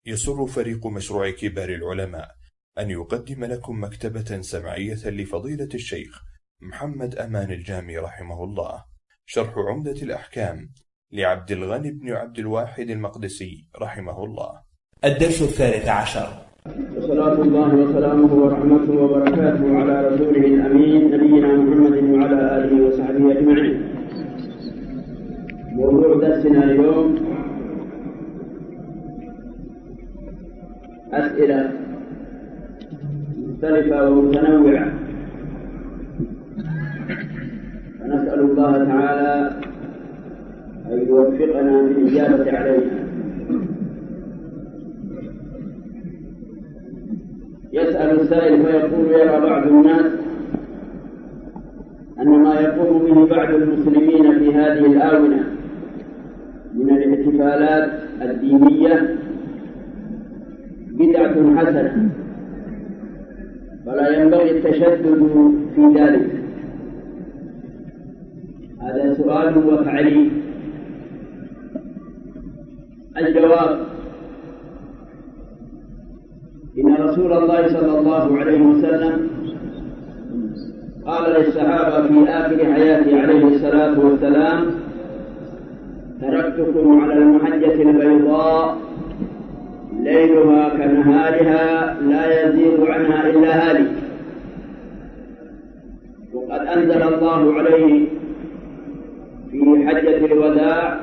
يسر فريق مشروع كبار العلماء أن يقدم لكم مكتبة سمعية لفضيلة الشيخ محمد أمان الجامي رحمه الله، شرح عمدة الأحكام لعبد الغني بن عبد الواحد المقدسي رحمه الله. الدرس 13. وصلاة الله وسلامه ورحمته وبركاته على رسوله الأمين نبينا محمد وعلى آله وصحبه أجمعين. موضوع درسنا اليوم أسئلة مختلفة ومتنوعة، فنسأل الله تعالى أن يوفقنا بالإجابة عليها. يسأل السائل فيقول: يرى بعض الناس أن ما يقوم به بعض المسلمين في هذه الآونة من الاحتفالات الدينية بدعة حسنة، فلا ينبغي التشدد في ذلك. هذا سؤال وتعليق. الجواب: إن رسول الله صلى الله عليه وسلم قال للصحابة في آخر حياته عليه الصلاة والسلام: تركتكم على المحجة البيضاء ليلها كنهارها لا يزيد عنها إلا هالك. وقد أنزل الله عليه في حجة الوداع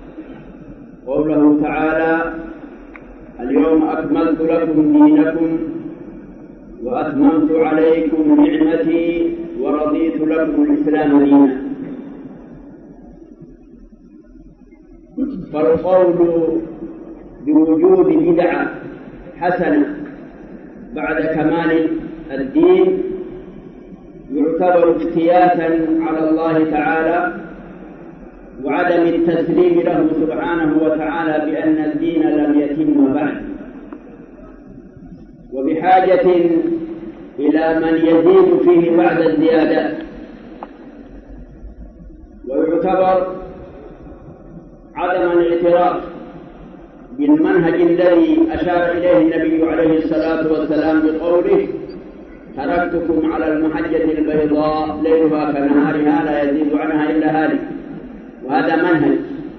قوله تعالى: اليوم أكملت لكم دينكم وأتممت عليكم نعمتي ورضيت لكم الإسلام دينا. فالقول بوجود بدعة حسنة بعد كمال الدين يعتبر افتياتا على الله تعالى وعدم التسليم له سبحانه وتعالى بأن الدين لم يتم بعد، وبحاجة إلى من يزيد فيه بعد الزيادات. ويعتبر عدم الاعتراف بالمنهج الذي أشار إليه النبي عليه الصلاة والسلام بقوله: تركتكم على المحجة البيضاء ليلها كنهارها لا يزيد عنها إلا هالك. وهذا منهج.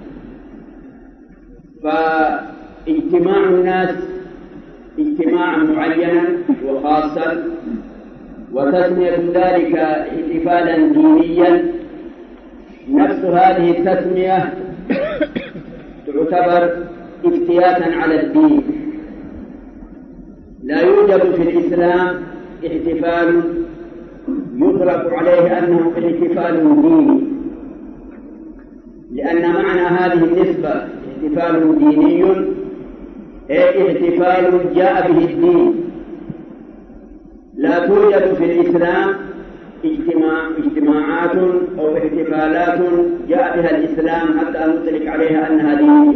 فاجتماع الناس اجتماعا معينا وخاصا وتسمية ذلك احتفالا دينيا، نفس هذه التسمية تعتبر افتياتا على الدين. لا يوجد في الإسلام احتفال يطلق عليه أنه احتفال ديني، لأن معنى هذه النسبة احتفال ديني أي احتفال جاء به الدين. لا توجد في الإسلام اجتماعات أو احتفالات جاء بها الإسلام حتى نطلق عليها أنها دينية.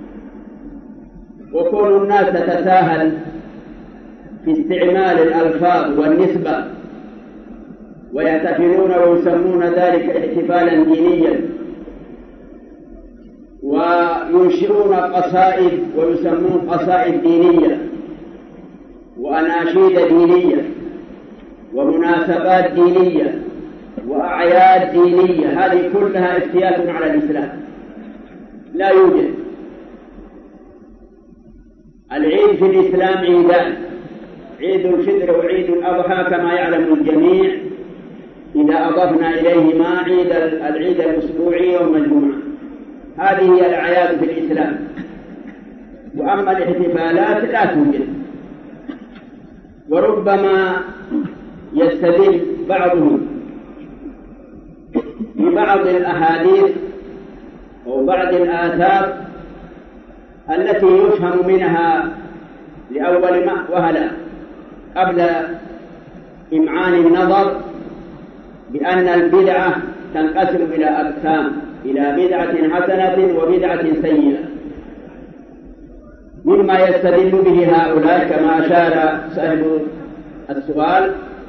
وكل الناس تتساهل في استعمال الألفاظ والنسبة ويحتفلون ويسمون ذلك احتفالا دينيا، وينشئون قصائد ويسمون قصائد دينية وأناشيد دينية ومناسبات دينية وأعياد دينية. هذه كلها افتيات على الإسلام. لا يوجد. العيد في الإسلام عيدان: عيد الفطر وعيد الأضحى كما يعلم الجميع، إذا أضفنا إليهما العيد الأسبوعي يوم الجمعة. هذه هي الأعياد في الإسلام. وأما الاحتفالات لا توجد. وربما يستدل بعضهم ببعض الأحاديث أو بعض الآثار التي يفهم منها لأول وهلة قبل إمعان النظر بأن البدعة تنقسم إلى أقسام: إلى بدعة حسنة وبدعة سيئة. مما يستدل به هؤلاء كما أشار صاحب السؤال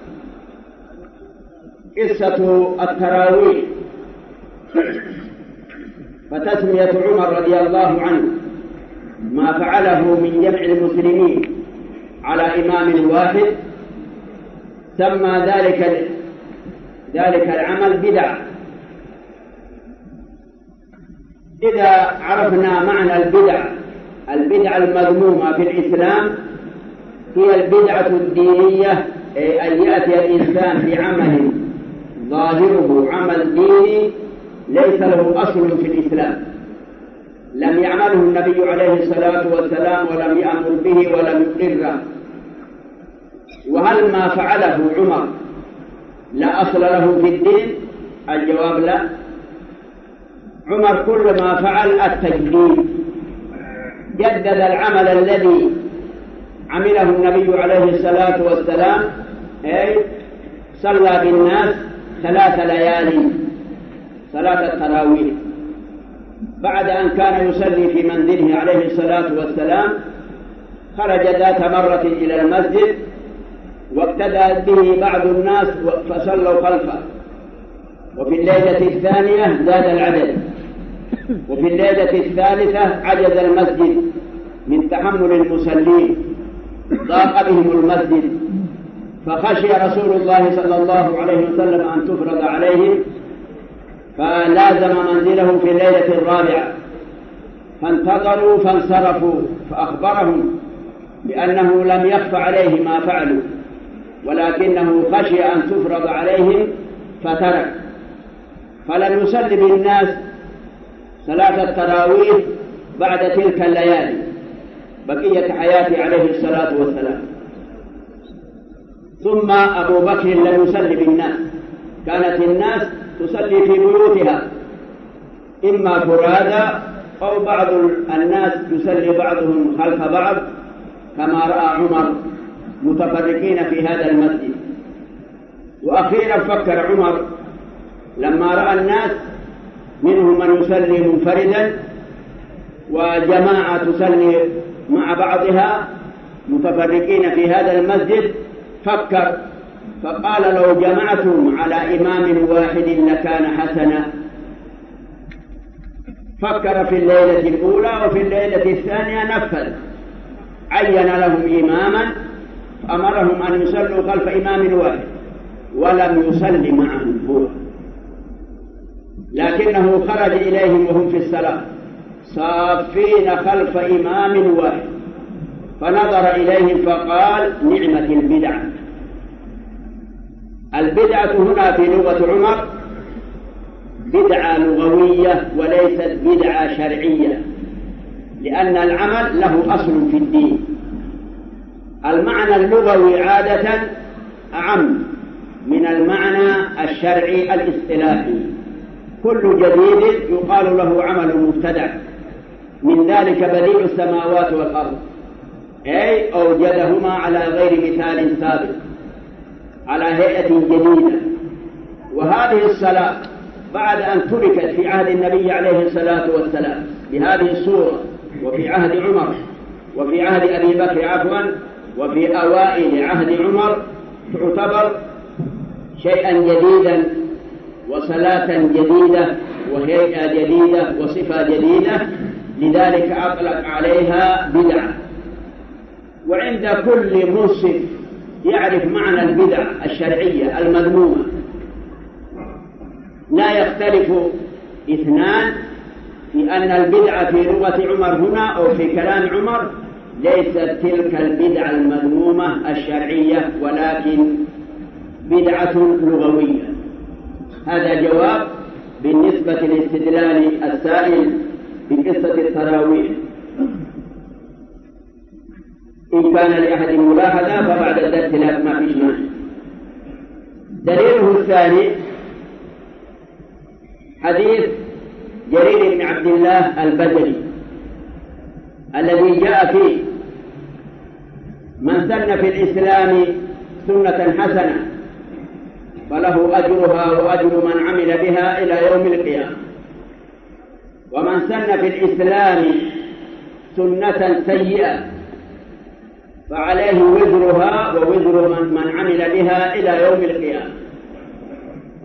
قصة التراويح. فتسمية عمر رضي الله عنه ما فعله من جمع المسلمين على إمام واحد سمى ذلك العمل بدعة. إذا عرفنا معنى البدعة المذمومة في الإسلام هي البدعة الدينية، أن يأتي الإنسان بعمل ظاهره عمل ديني ليس له أصل في الإسلام، لم يعمله النبي عليه الصلاة والسلام ولم يأمر به ولم يقره. وهل ما فعله عمر لا أصل له في الدين؟ الجواب لا. عمر كل ما فعل التجديد، جدد العمل الذي عمله النبي عليه الصلاة والسلام، أي صلى بالناس 3 ليال صلاة التراويح بعد أن كان يصلي في منزله عليه الصلاة والسلام. خرج ذات مرة إلى المسجد واقتدى به بعض الناس فصلوا خلفه، وفي الليلة الثانية زاد العدد، وفي الليلة الثالثة عجز المسجد من تحمل المصلين، ضاق بهم المسجد، فخشي رسول الله صلى الله عليه وسلم أن تفرض عليهم، فلازم منزله في الليلة الرابعة، فانتظروا فانصرفوا، فأخبرهم بأنه لم يخف عليه ما فعلوا، ولكنه خشي أن تفرض عليهم فترك، فلم يصلي بالناس صلاة التراويح بعد تلك الليالي بقية حياته عليه الصلاة والسلام. ثم أبو بكر لم يصلي بالناس، كانت الناس تصلي في بيوتها إما فرادى أو بعض الناس يصلي بعضهم خلف بعض كما رأى عمر متفرقين في هذا المسجد. وأخيرا فكر عمر لما رأى الناس منهم من يصلي منفردا وجماعة تصلي مع بعضها متفرقين في هذا المسجد، فكر فقال لو جمعتم على إمام واحد لكان حسنا. فكر في الليلة الأولى وفي الليلة الثانية نفذ، عين لهم إماما فأمرهم أن يصلوا خلف إمام واحد ولم يصلي معهم هو، لكنه خرج إليهم وهم في الصلاة صافين خلف إمام واحد، فنظر إليهم فقال نعمة البدعة. البدعة هنا في لغة عمر بدعة لغوية وليست بدعة شرعية، لأن العمل له أصل في الدين. المعنى اللغوي عادة أعم من المعنى الشرعي الاصطلاحي. كل جديد يقال له عمل مبتدع، من ذلك بديع السماوات والأرض، أي أوجدهما على غير مثال سابق على هيئة جديدة. وهذه الصلاة بعد أن تركت في عهد النبي عليه الصلاة والسلام بهذه الصورة، وفي عهد عمر وفي عهد أبي بكر وفي أوائل عهد عمر، تعتبر شيئا جديدا وصلاة جديدة وهيئة جديدة وصفة جديدة، لذلك أطلق عليها بدعة. وعند كل منصف يعرف معنى البدعة الشرعية المذمومة لا يختلف اثنان في أن البدعة في لغة عمر هنا أو في كلام عمر ليست تلك البدعة المذمومة الشرعية، ولكن بدعة لغوية. هذا جواب بالنسبة لاستدلال السائل بقصة التراويح. إن كان لأحد ملاحظة فبعد الدرس ما فيش مانع. دليله الثاني حديث جرير بن عبد الله البجلي الذي جاء فيه من سن في الإسلام سنة حسنة فله أجرها وأجر من عمل بها إلى يوم القيامة، ومن سن في الإسلام سنة سيئة فعليه وزرها ووزر من عمل بها إلى يوم القيامة.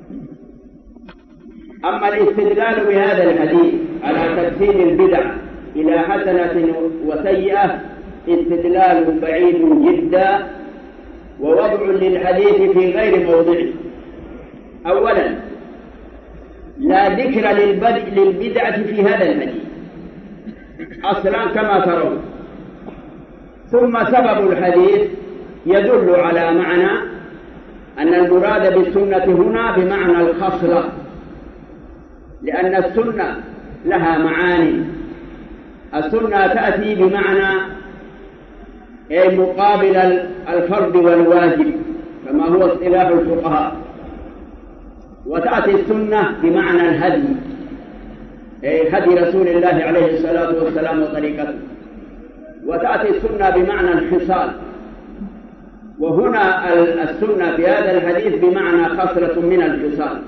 أما الاستدلال بهذا الحديث على تكفير البدع إلى حسنة وسيئة استدلال بعيد جدا ووضع للحديث في غير موضعه. أولا لا ذكر للبدعة في هذا الحديث أصلا كما ترون. ثم سبب الحديث يدل على معنى أن المراد بالسنة هنا بمعنى الخصلة، لأن السنة لها معاني. السنة تأتي بمعنى مقابل الفرض والواجب كما هو اصطلاح الفقهاء، وتأتي السنة بمعنى الهدي، هدي رسول الله عليه الصلاة والسلام وطريقته، وتأتي السنة بمعنى الخصال. وهنا السنة في هذا الحديث بمعنى خصلة من الخصال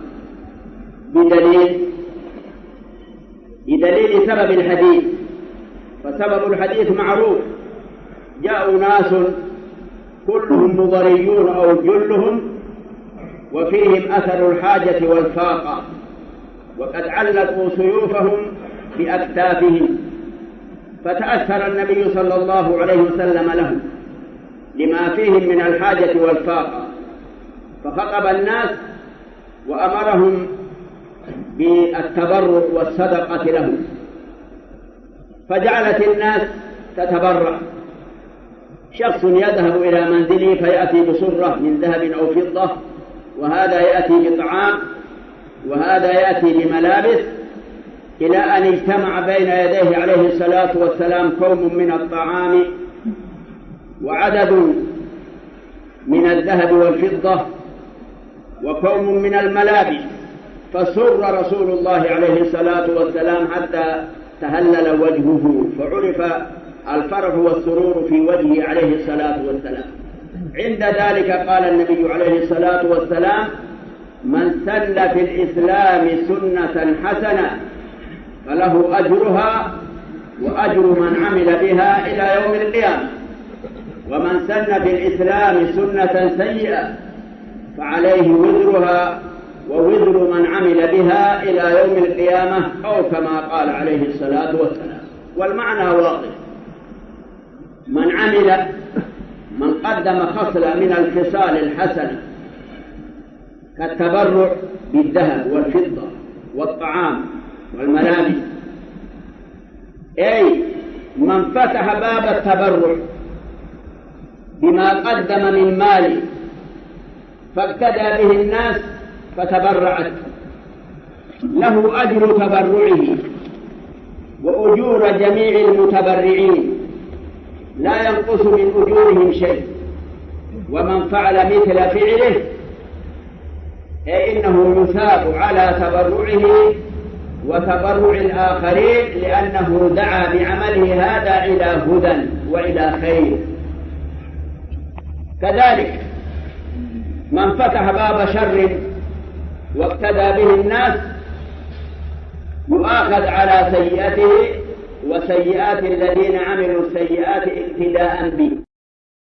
بدليل سبب الحديث. فسبب الحديث معروف، جاءوا ناس كلهم مضريون أو جلهم وفيهم أثر الحاجة والفاقة، وقد علقوا سيوفهم بأكتافهم، فتأثر النبي صلى الله عليه وسلم لهم لما فيهم من الحاجة والفاقة، فخطب الناس وأمرهم بالتبرع والصدقة لهم، فجعلت الناس تتبرع. شخص يذهب إلى منزله فيأتي بصرة من ذهب أو فضة، وهذا يأتي بطعام، وهذا يأتي بملابس، إلى أن اجتمع بين يديه عليه الصلاة والسلام كوم من الطعام وعدد من الذهب والفضة وكوم من الملابس، فسر رسول الله عليه الصلاة والسلام حتى تهلل وجهه، فعرف الفرح والسرور في وجهه عليه الصلاة والسلام. عند ذلك قال النبي عليه الصلاة والسلام: من سن في الإسلام سنة حسنة فله أجرها وأجر من عمل بها إلى يوم القيامة، ومن سن في الإسلام سنة سيئة فعليه وزرها ووزر من عمل بها إلى يوم القيامة، أو كما قال عليه الصلاة والسلام. والمعنى واضح: من قدم خصلة من الخصال الحسنة كالتبرع بالذهب والفضة والطعام والملابس، أي من فتح باب التبرع بما قدم من مال فاقتدى به الناس فتبرعت، له أجر تبرعه وأجور جميع المتبرعين لا ينقص من أجورهم شيء. ومن فعل مثل فعله إنه يثاب على تبرعه وتبرع الآخرين، لأنه دعا بعمله هذا إلى هدى وإلى خير. كذلك من فتح باب شر واقتدى به الناس يؤاخذ على سيئته وسيئات الذين عملوا السيئات اقتداء به،